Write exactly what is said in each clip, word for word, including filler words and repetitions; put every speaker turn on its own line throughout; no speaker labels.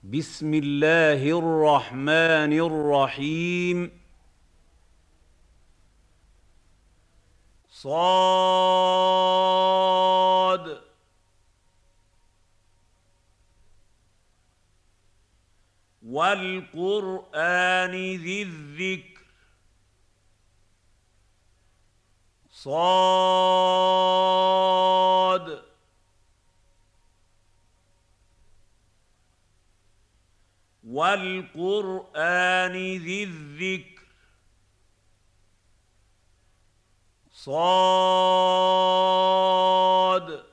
بسم الله الرحمن الرحيم. صاد والقرآن ذي الذكر. صاد والقرآن ذي الذكر. صاد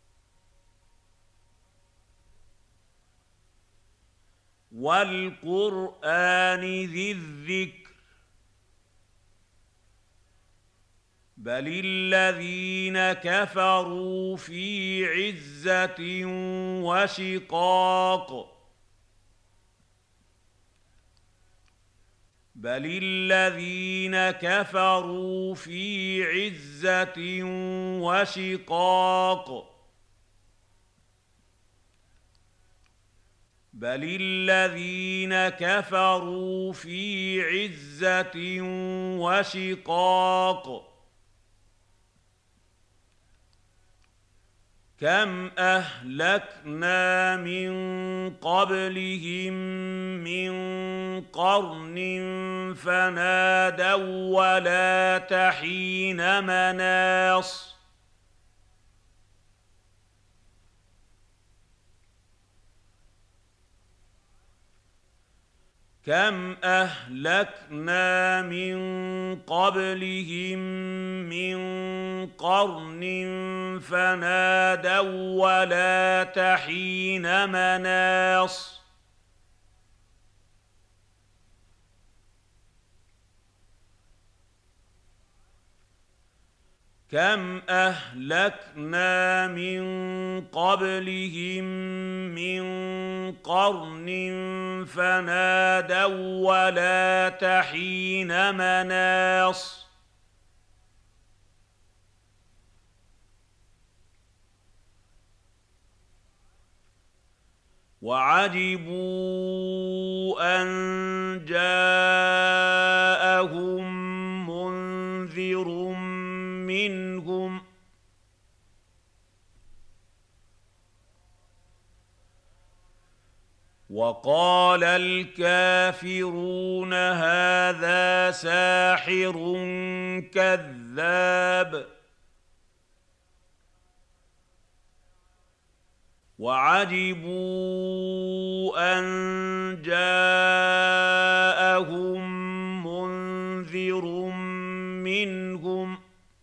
والقرآن ذي الذكر. بل الذين كفروا في عزة وشقاق. بل الذين كفروا في عزة وشقاق. بل الذين كفروا في عزة وشقاق. كم أهلكنا من قبلهم من قرن فنادوا ولا تحين مناص. كم أهلكنا من قبلهم من قرن فنادوا ولا تحين مناص. كم أهلكنا من قبلهم من قرن فنادوا ولا تحين مناص. وعجبوا أن جاءهم منذر منهم وقال الكافرون هذا ساحر كذاب. وعجبوا أن جاءهم منذر منهم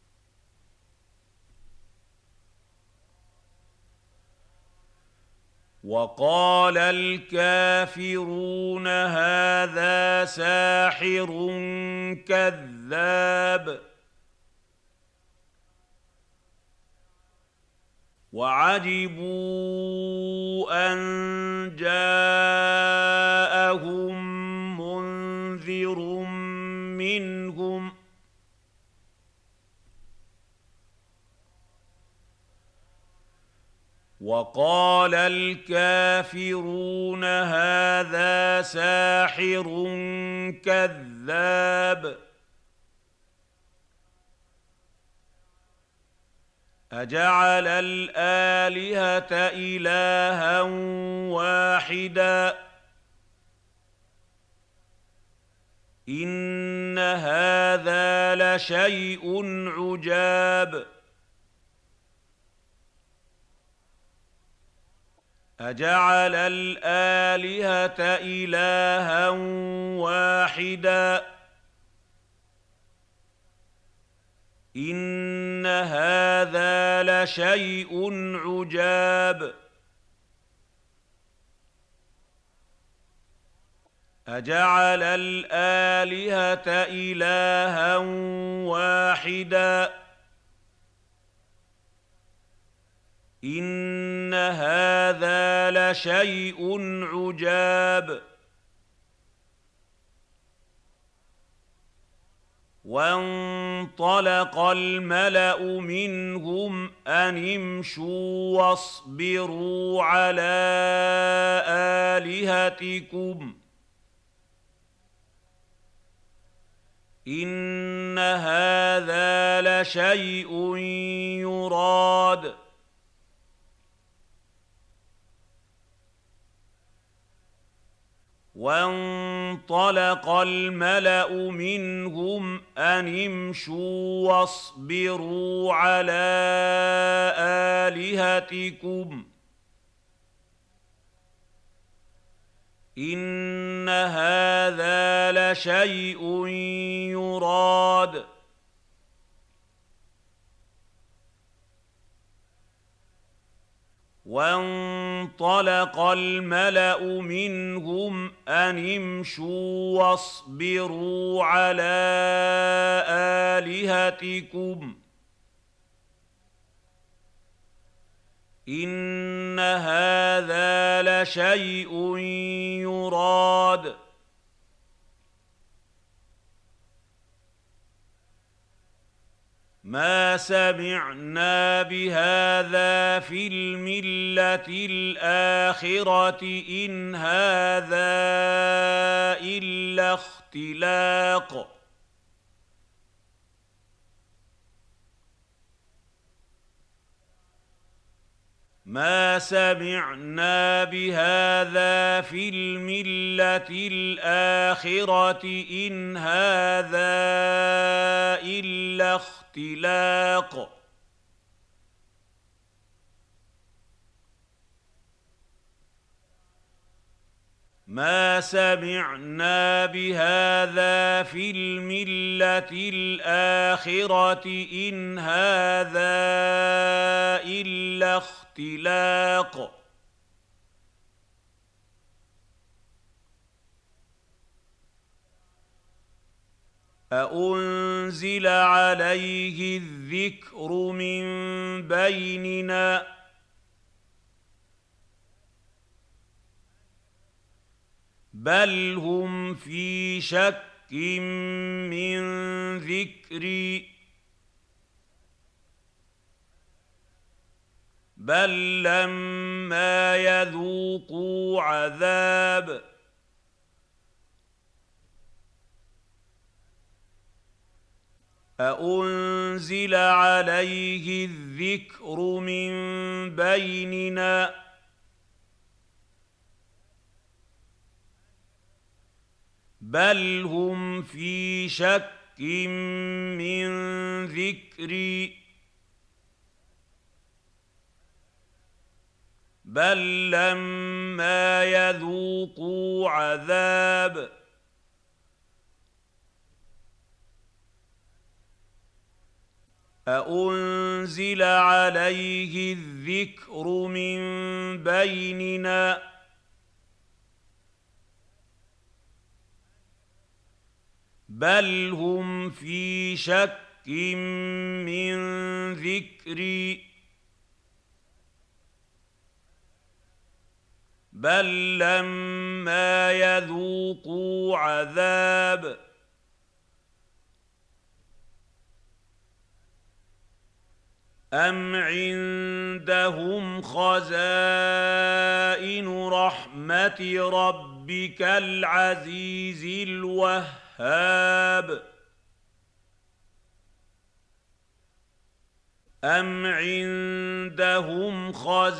وقال الكافرون هذا ساحر كذاب. وعجبوا أن جاءهم منذر منهم وقال الكافرون هذا ساحر كذاب. أجعل الآلهة إلها واحدا إن هذا لشيء عجاب. أجعل الآلهة إلها واحدا إن هذا لشيء عجاب. أجعل الآلهة إلها واحدا إن هذا لشيء عجاب. وانطلق الملأ منهم أن امشوا واصبروا على آلهتكم إن هذا لشيء يراد وانطلق الملأ منهم أن امشوا واصبروا على آلهتكم إن هذا لشيء يراد وانطلق الملأ منهم أن امشوا واصبروا على آلهتكم إن هذا لشيء يراد ما سمعنا بهذا في الملة الآخرة إن هذا إلا اختلاق ما سمعنا بهذا في الملة الآخرة إن هذا إلا اختلاق ما سمعنا بهذا في الملة الآخرة إن هذا إلا اختلاق أأنزل عليه الذكر من بيننا بل هم في شك من ذكري بل لما يذوقوا عذاب أأنزل عليه الذكر من بيننا بل هم في شك من ذكري بل لما يذوقوا عذاب أأنزل عليه الذكر من بيننا بل هم في شك من ذكري بل لما يذوقوا عذاب أم عندهم خزائن رحمة ربك العزيز الوهاب أم عندهم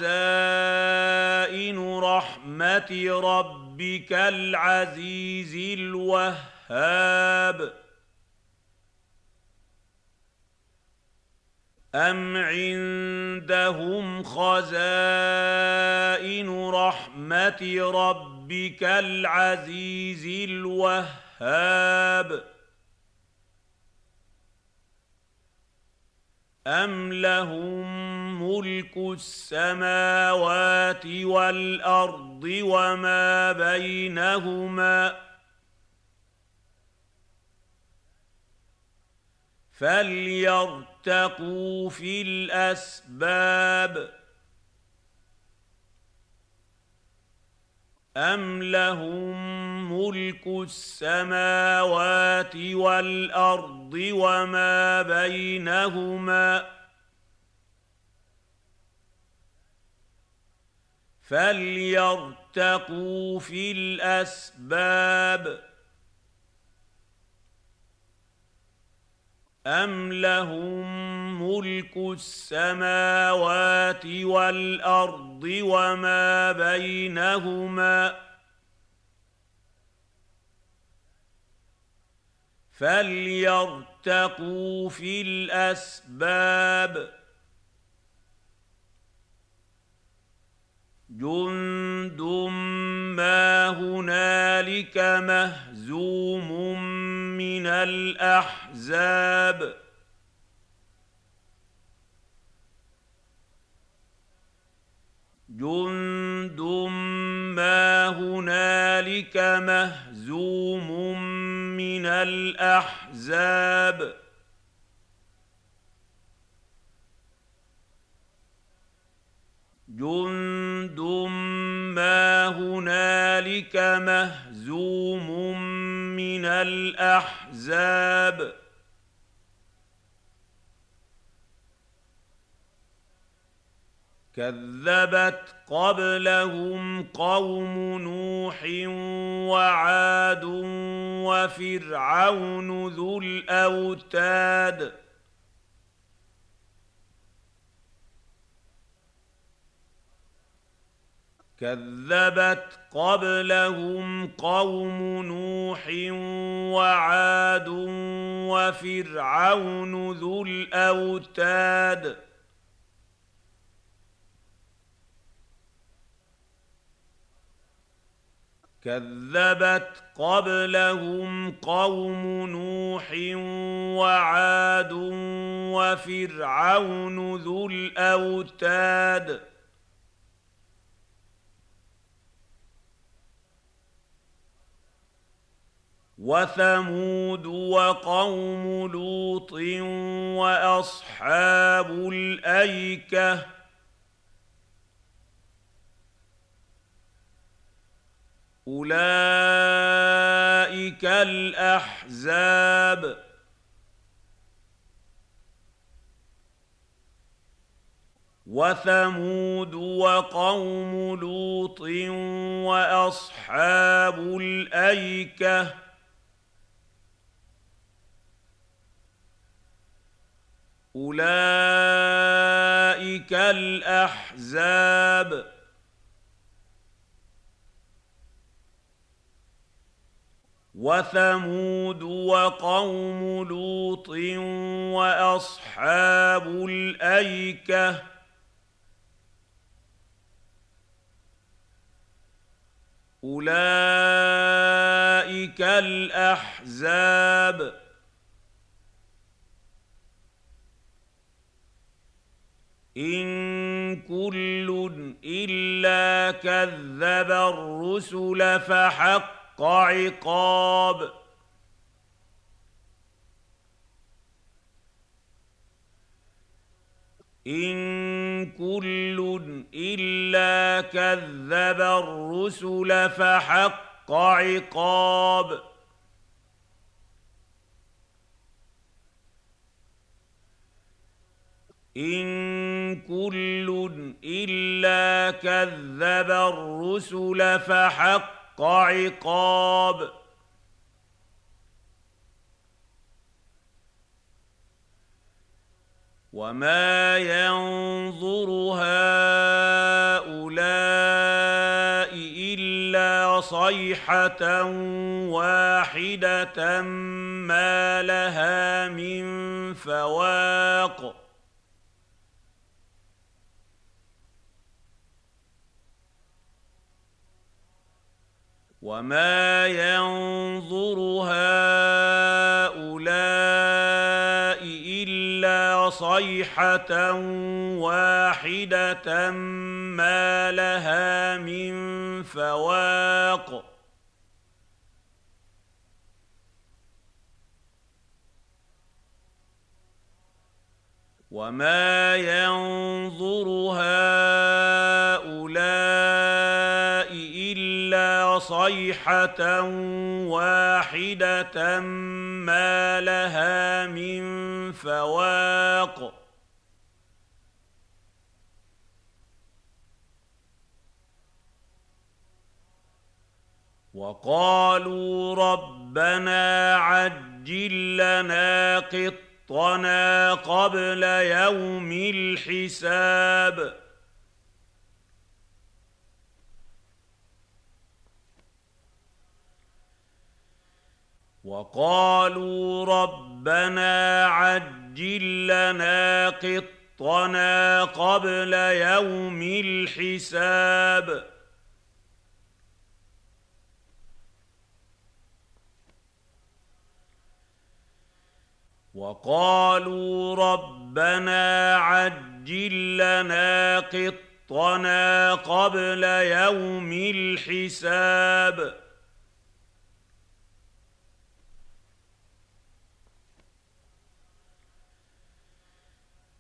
خزائن رحمة ربك العزيز الوهاب أم عندهم خزائن رحمة ربك العزيز الوهاب أم لهم ملك السماوات والأرض وما بينهما فليرتقوا في الأسباب أم لهم ملك السماوات والأرض وما بينهما فليرتقوا في الأسباب أم لهم ملك السماوات والأرض وما بينهما فليرتقوا في الأسباب جند ما هنالك مهزوم من الأحزاب جند ما هنالك مهزوم من الأحزاب جند ما هنالك مهزوم من الأحزاب كذبت قبلهم قوم نوح وعاد وفرعون ذو الأوتاد كذبت قبلهم قوم نوح وعاد وفرعون ذو الأوتاد كذبت قبلهم قوم نوح وعاد وفرعون ذو الأوتاد وثمود وقوم لوط وأصحاب الأيكة أولئك الأحزاب وثمود وقوم لوط وأصحاب الأيكة أولئك الأحزاب وثمود وقوم لوط وأصحاب الأيكة أولئك الأحزاب إن كل إلا كذب الرسل فحق عقاب إن كل إلا كذب الرسل فحق عقاب إن كل إلا كذب الرسل فحق عقاب وما ينظر هؤلاء إلا صيحة واحدة ما لها من فواق وما ينظر هؤلاء إلا صيحة واحدة ما لها من فواق وما ينظر هؤلاء إلا إلا صيحة واحدة ما لها من فواق وقالوا ربنا عجل لنا قطنا قبل يوم الحساب وقالوا ربنا عجل لنا قطنا قبل يوم الحساب وقالوا ربنا عجل لنا قطنا قبل يوم الحساب